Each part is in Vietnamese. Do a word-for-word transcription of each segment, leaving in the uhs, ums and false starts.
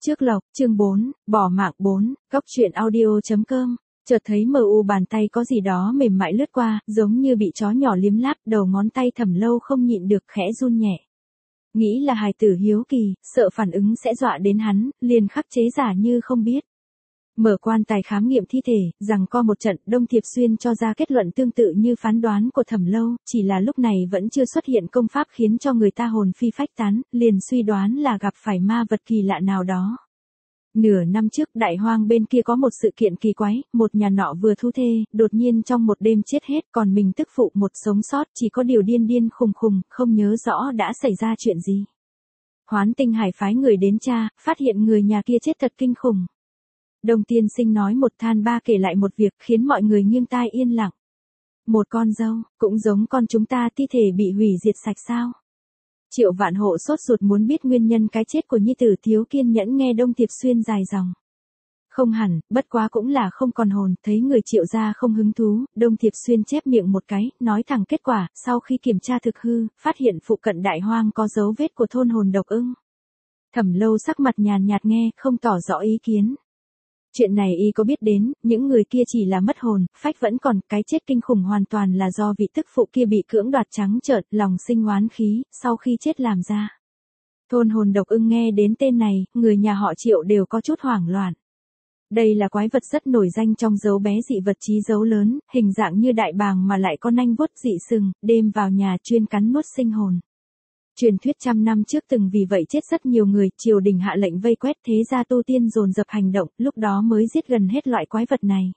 Trước lộc, chương bốn, bỏ mạng bốn, góc truyện audio.com, chợt thấy mờ u bàn tay có gì đó mềm mại lướt qua, giống như bị chó nhỏ liếm láp, đầu ngón tay Thẩm Lâu không nhịn được khẽ run nhẹ. Nghĩ là hài tử hiếu kỳ, sợ phản ứng sẽ dọa đến hắn, liền khắc chế giả như không biết. Mở quan tài khám nghiệm thi thể, rằng co một trận, Đông Thiệp Xuyên cho ra kết luận tương tự như phán đoán của Thẩm Lâu, chỉ là lúc này vẫn chưa xuất hiện công pháp khiến cho người ta hồn phi phách tán, liền suy đoán là gặp phải ma vật kỳ lạ nào đó. Nửa năm trước đại hoang bên kia có một sự kiện kỳ quái, một nhà nọ vừa thu thê, đột nhiên trong một đêm chết hết, còn mình tức phụ một sống sót, chỉ có điều điên điên khùng khùng, không nhớ rõ đã xảy ra chuyện gì. Hoán Tinh Hải phái người đến tra, phát hiện người nhà kia chết thật kinh khủng. Đông Tiên Sinh nói một than ba kể lại một việc khiến mọi người nghiêng tai yên lặng. Một con dâu, cũng giống con chúng ta, thi thể bị hủy diệt sạch sao? Triệu Vạn Hộ sốt ruột muốn biết nguyên nhân cái chết của nhi tử, thiếu kiên nhẫn nghe Đông Thiệp Xuyên dài dòng. Không hẳn, bất quá cũng là không còn hồn, thấy người Triệu gia không hứng thú, Đông Thiệp Xuyên chép miệng một cái, nói thẳng kết quả, sau khi kiểm tra thực hư, phát hiện phụ cận đại hoang có dấu vết của thôn hồn độc ưng. Thẩm Lâu sắc mặt nhàn nhạt nghe, không tỏ rõ ý kiến. Chuyện này y có biết đến, những người kia chỉ là mất hồn, phách vẫn còn, cái chết kinh khủng hoàn toàn là do vị tức phụ kia bị cưỡng đoạt trắng trợn, lòng sinh oán khí, sau khi chết làm ra. Thôn hồn độc ưng nghe đến tên này, người nhà họ Triệu đều có chút hoảng loạn. Đây là quái vật rất nổi danh trong dấu bé dị vật trí dấu lớn, hình dạng như đại bàng mà lại có nanh vuốt dị sừng, đêm vào nhà chuyên cắn nuốt sinh hồn. Truyền thuyết trăm năm trước từng vì vậy chết rất nhiều người, triều đình hạ lệnh vây quét, thế gia tu tiên dồn dập hành động, lúc đó mới giết gần hết loại quái vật này.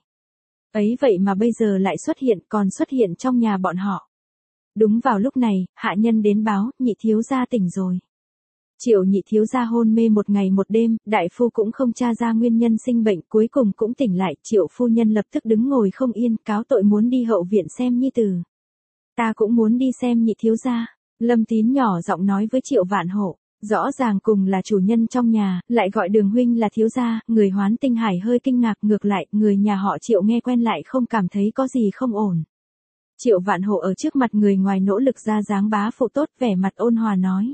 Ấy vậy mà bây giờ lại xuất hiện, còn xuất hiện trong nhà bọn họ. Đúng vào lúc này, hạ nhân đến báo, nhị thiếu gia tỉnh rồi. Triệu nhị thiếu gia hôn mê một ngày một đêm, đại phu cũng không tra ra nguyên nhân sinh bệnh, cuối cùng cũng tỉnh lại, Triệu phu nhân lập tức đứng ngồi không yên, cáo tội muốn đi hậu viện xem nhi tử. Ta cũng muốn đi xem nhị thiếu gia. Lâm Tín nhỏ giọng nói với Triệu Vạn Hộ, rõ ràng cùng là chủ nhân trong nhà, lại gọi Đường huynh là thiếu gia, người Hoán Tinh Hải hơi kinh ngạc, ngược lại, người nhà họ Triệu nghe quen lại không cảm thấy có gì không ổn. Triệu Vạn Hộ ở trước mặt người ngoài nỗ lực ra dáng bá phụ tốt, vẻ mặt ôn hòa nói.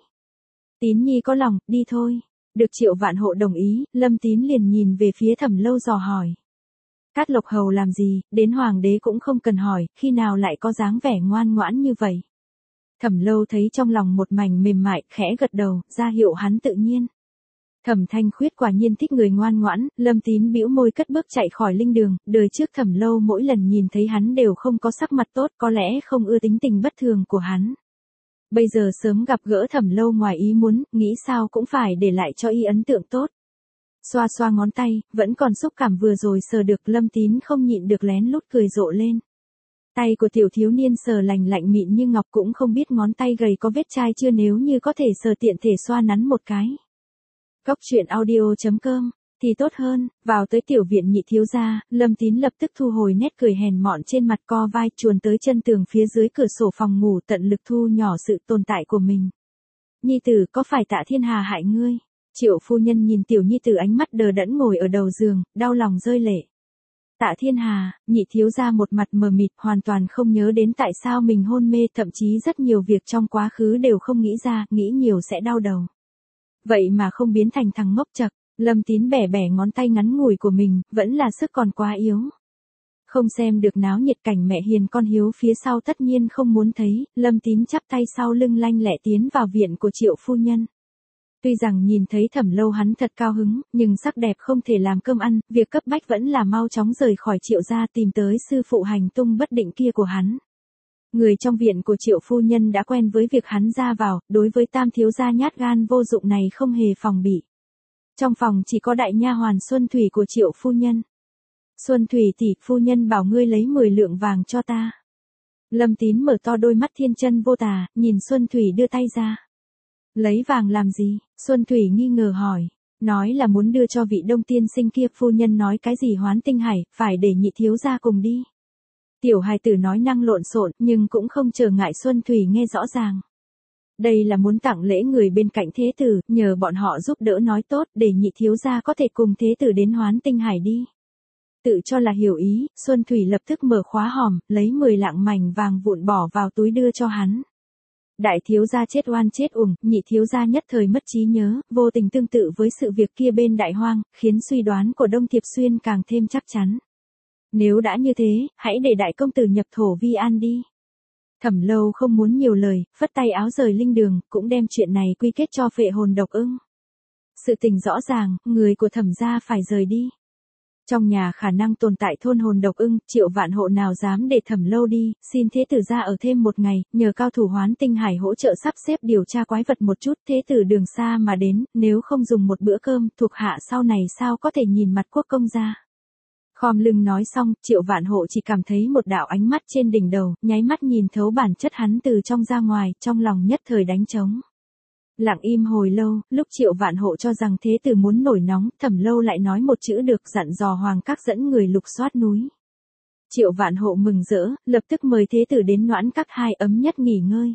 Tín nhi có lòng, đi thôi. Được Triệu Vạn Hộ đồng ý, Lâm Tín liền nhìn về phía Thẩm Lâu dò hỏi. Cát Lộc Hầu làm gì, đến hoàng đế cũng không cần hỏi, khi nào lại có dáng vẻ ngoan ngoãn như vậy. Thẩm Lâu thấy trong lòng một mảnh mềm mại, khẽ gật đầu, ra hiệu hắn tự nhiên. Thẩm Thanh Khuyết quả nhiên thích người ngoan ngoãn, Lâm Tín bĩu môi cất bước chạy khỏi linh đường, đời trước Thẩm Lâu mỗi lần nhìn thấy hắn đều không có sắc mặt tốt, có lẽ không ưa tính tình bất thường của hắn. Bây giờ sớm gặp gỡ Thẩm Lâu ngoài ý muốn, nghĩ sao cũng phải để lại cho y ấn tượng tốt. Xoa xoa ngón tay, vẫn còn xúc cảm vừa rồi sờ được, Lâm Tín không nhịn được lén lút cười rộ lên. Tay của tiểu thiếu niên sờ lành lạnh mịn như ngọc, cũng không biết ngón tay gầy có vết chai chưa, nếu như có thể sờ tiện thể xoa nắn một cái. Góc truyện audio.com thì tốt hơn, vào tới tiểu viện nhị thiếu gia, Lâm Tín lập tức thu hồi nét cười hèn mọn trên mặt, co vai chuồn tới chân tường phía dưới cửa sổ phòng ngủ, tận lực thu nhỏ sự tồn tại của mình. Nhi tử, có phải Tạ Thiên Hà hại ngươi? Triệu phu nhân nhìn tiểu nhi tử ánh mắt đờ đẫn ngồi ở đầu giường, đau lòng rơi lệ. Tạ Thiên Hà, nhị thiếu gia một mặt mờ mịt, hoàn toàn không nhớ đến tại sao mình hôn mê, thậm chí rất nhiều việc trong quá khứ đều không nghĩ ra, nghĩ nhiều sẽ đau đầu. Vậy mà không biến thành thằng ngốc chậc. Lâm Tín bẻ bẻ ngón tay ngắn ngủi của mình, vẫn là sức còn quá yếu. Không xem được náo nhiệt cảnh mẹ hiền con hiếu phía sau tất nhiên không muốn thấy, Lâm Tín chắp tay sau lưng lanh lẹ tiến vào viện của Triệu phu nhân. Tuy rằng nhìn thấy Thẩm Lâu hắn thật cao hứng, nhưng sắc đẹp không thể làm cơm ăn, việc cấp bách vẫn là mau chóng rời khỏi Triệu gia, tìm tới sư phụ hành tung bất định kia của hắn. Người trong viện của Triệu phu nhân đã quen với việc hắn ra vào, đối với tam thiếu gia nhát gan vô dụng này không hề phòng bị. Trong phòng chỉ có đại nha hoàn Xuân Thủy của Triệu phu nhân. Xuân Thủy tỷ, phu nhân bảo ngươi lấy mười lượng vàng cho ta. Lâm Tín mở to đôi mắt thiên chân vô tà, nhìn Xuân Thủy đưa tay ra. Lấy vàng làm gì? Xuân Thủy nghi ngờ hỏi. Nói là muốn đưa cho vị Đông tiên sinh kia. Phu nhân nói cái gì Hoán Tinh Hải, phải để nhị thiếu gia cùng đi. Tiểu hài tử nói năng lộn xộn, nhưng cũng không trở ngại Xuân Thủy nghe rõ ràng. Đây là muốn tặng lễ người bên cạnh thế tử, nhờ bọn họ giúp đỡ nói tốt, để nhị thiếu gia có thể cùng thế tử đến Hoán Tinh Hải đi. Tự cho là hiểu ý, Xuân Thủy lập tức mở khóa hòm, lấy mười lạng mảnh vàng vụn bỏ vào túi đưa cho hắn. Đại thiếu gia chết oan chết uổng, nhị thiếu gia nhất thời mất trí nhớ, vô tình tương tự với sự việc kia bên Đại Hoang, khiến suy đoán của Đông Thiệp Xuyên càng thêm chắc chắn. Nếu đã như thế, hãy để đại công tử nhập thổ vi an đi. Thẩm Lâu không muốn nhiều lời, phất tay áo rời linh đường, cũng đem chuyện này quy kết cho phệ hồn độc ưng. Sự tình rõ ràng, người của Thẩm gia phải rời đi. Trong nhà khả năng tồn tại thôn hồn độc ưng, Triệu Vạn Hộ nào dám để Thẩm Lâu đi, xin thế tử ra ở thêm một ngày, nhờ cao thủ Hoán Tinh Hải hỗ trợ sắp xếp điều tra quái vật một chút, thế tử đường xa mà đến, nếu không dùng một bữa cơm, thuộc hạ sau này sao có thể nhìn mặt quốc công gia. Khom lưng nói xong, Triệu Vạn Hộ chỉ cảm thấy một đạo ánh mắt trên đỉnh đầu, nháy mắt nhìn thấu bản chất hắn từ trong ra ngoài, trong lòng nhất thời đánh trống. Lặng im hồi lâu, lúc Triệu Vạn Hộ cho rằng thế tử muốn nổi nóng, Thẩm Lâu lại nói một chữ được, dặn dò Hoàng Các dẫn người lục soát núi. Triệu Vạn Hộ mừng rỡ, lập tức mời thế tử đến Noãn Các hai ấm nhất nghỉ ngơi.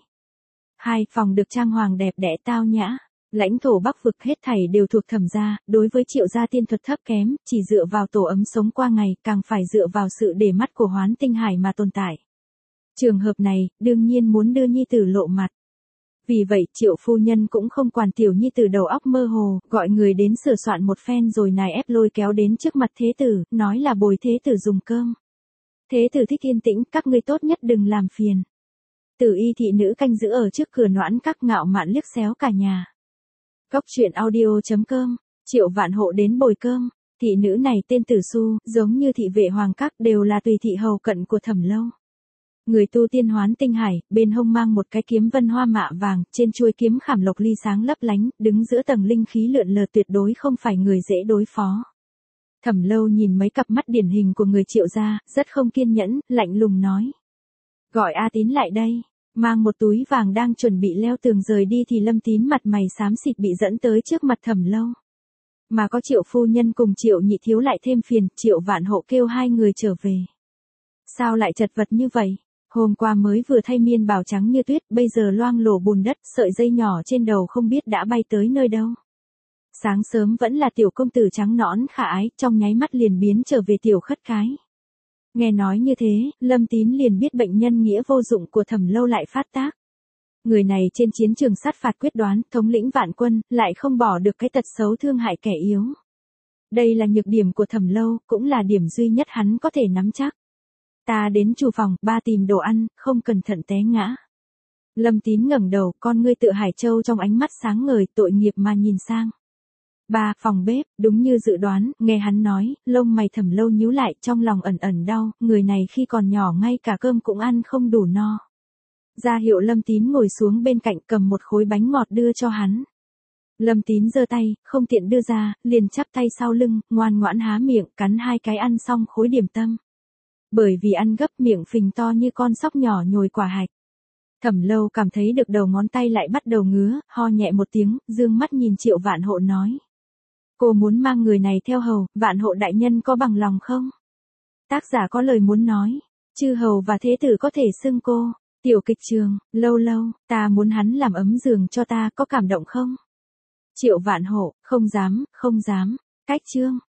Hai phòng được trang hoàng đẹp đẽ tao nhã. Lãnh thổ Bắc vực hết thảy đều thuộc Thẩm gia, đối với Triệu gia tiên thuật thấp kém, chỉ dựa vào tổ ấm sống qua ngày, càng phải dựa vào sự để mắt của Hoán Tinh Hải mà tồn tại. Trường hợp này, đương nhiên muốn đưa nhi tử lộ mặt. Vì vậy, Triệu phu nhân cũng không quản tiểu nhi tử đầu óc mơ hồ, gọi người đến sửa soạn một phen rồi nài ép lôi kéo đến trước mặt thế tử, nói là bồi thế tử dùng cơm. Thế tử thích yên tĩnh, các ngươi tốt nhất đừng làm phiền. Tử y thị nữ canh giữ ở trước cửa Noãn Các ngạo mạn liếc xéo cả nhà. Cốc truyện audio chấm com, Triệu Vạn Hộ đến bồi cơm, thị nữ này tên Tử Xu, giống như thị vệ Hoàng Các đều là tùy thị hầu cận của Thẩm Lâu. Người tu tiên Hoán Tinh Hải, bên hông mang một cái kiếm vân hoa mạ vàng, trên chuôi kiếm khảm lộc ly sáng lấp lánh, đứng giữa tầng linh khí lượn lờ tuyệt đối không phải người dễ đối phó. Thẩm Lâu nhìn mấy cặp mắt điển hình của người Triệu gia, rất không kiên nhẫn, lạnh lùng nói. Gọi A Tín lại đây. Mang một túi vàng đang chuẩn bị leo tường rời đi thì Lâm Tín mặt mày xám xịt bị dẫn tới trước mặt Thẩm Lâu. Mà có Triệu phu nhân cùng Triệu nhị thiếu lại thêm phiền, Triệu Vạn Hộ kêu hai người trở về. Sao lại chật vật như vậy? Hôm qua mới vừa thay miên bào trắng như tuyết, bây giờ loang lổ bùn đất, sợi dây nhỏ trên đầu không biết đã bay tới nơi đâu. Sáng sớm vẫn là tiểu công tử trắng nõn khả ái, trong nháy mắt liền biến trở về tiểu khất cái. Nghe nói như thế, Lâm Tín liền biết bệnh nhân nghĩa vô dụng của Thẩm Lâu lại phát tác. Người này trên chiến trường sát phạt quyết đoán, thống lĩnh vạn quân, lại không bỏ được cái tật xấu thương hại kẻ yếu. Đây là nhược điểm của Thẩm Lâu, cũng là điểm duy nhất hắn có thể nắm chắc. Ta đến chủ phòng, ba tìm đồ ăn, không cẩn thận té ngã. Lâm Tín ngẩng đầu, con ngươi tựa Hải Châu trong ánh mắt sáng ngời, tội nghiệp mà nhìn sang. Ba, phòng bếp, đúng như dự đoán, nghe hắn nói, lông mày Thẩm Lâu nhíu lại, trong lòng ẩn ẩn đau, người này khi còn nhỏ ngay cả cơm cũng ăn không đủ no. Ra hiệu Lâm Tín ngồi xuống bên cạnh cầm một khối bánh ngọt đưa cho hắn. Lâm Tín giơ tay, không tiện đưa ra, liền chắp tay sau lưng, ngoan ngoãn há miệng, cắn hai cái ăn xong khối điểm tâm. Bởi vì ăn gấp miệng phình to như con sóc nhỏ nhồi quả hạch. Thẩm Lâu cảm thấy được đầu ngón tay lại bắt đầu ngứa, ho nhẹ một tiếng, dương mắt nhìn Triệu Vạn Hộ nói. Cô muốn mang người này theo hầu, Vạn Hộ đại nhân có bằng lòng không? Tác giả có lời muốn nói, chư hầu và thế tử có thể xưng cô, tiểu kịch trường, Lâu Lâu, ta muốn hắn làm ấm giường cho ta, có cảm động không? Triệu Vạn Hộ, không dám, không dám, cách chương.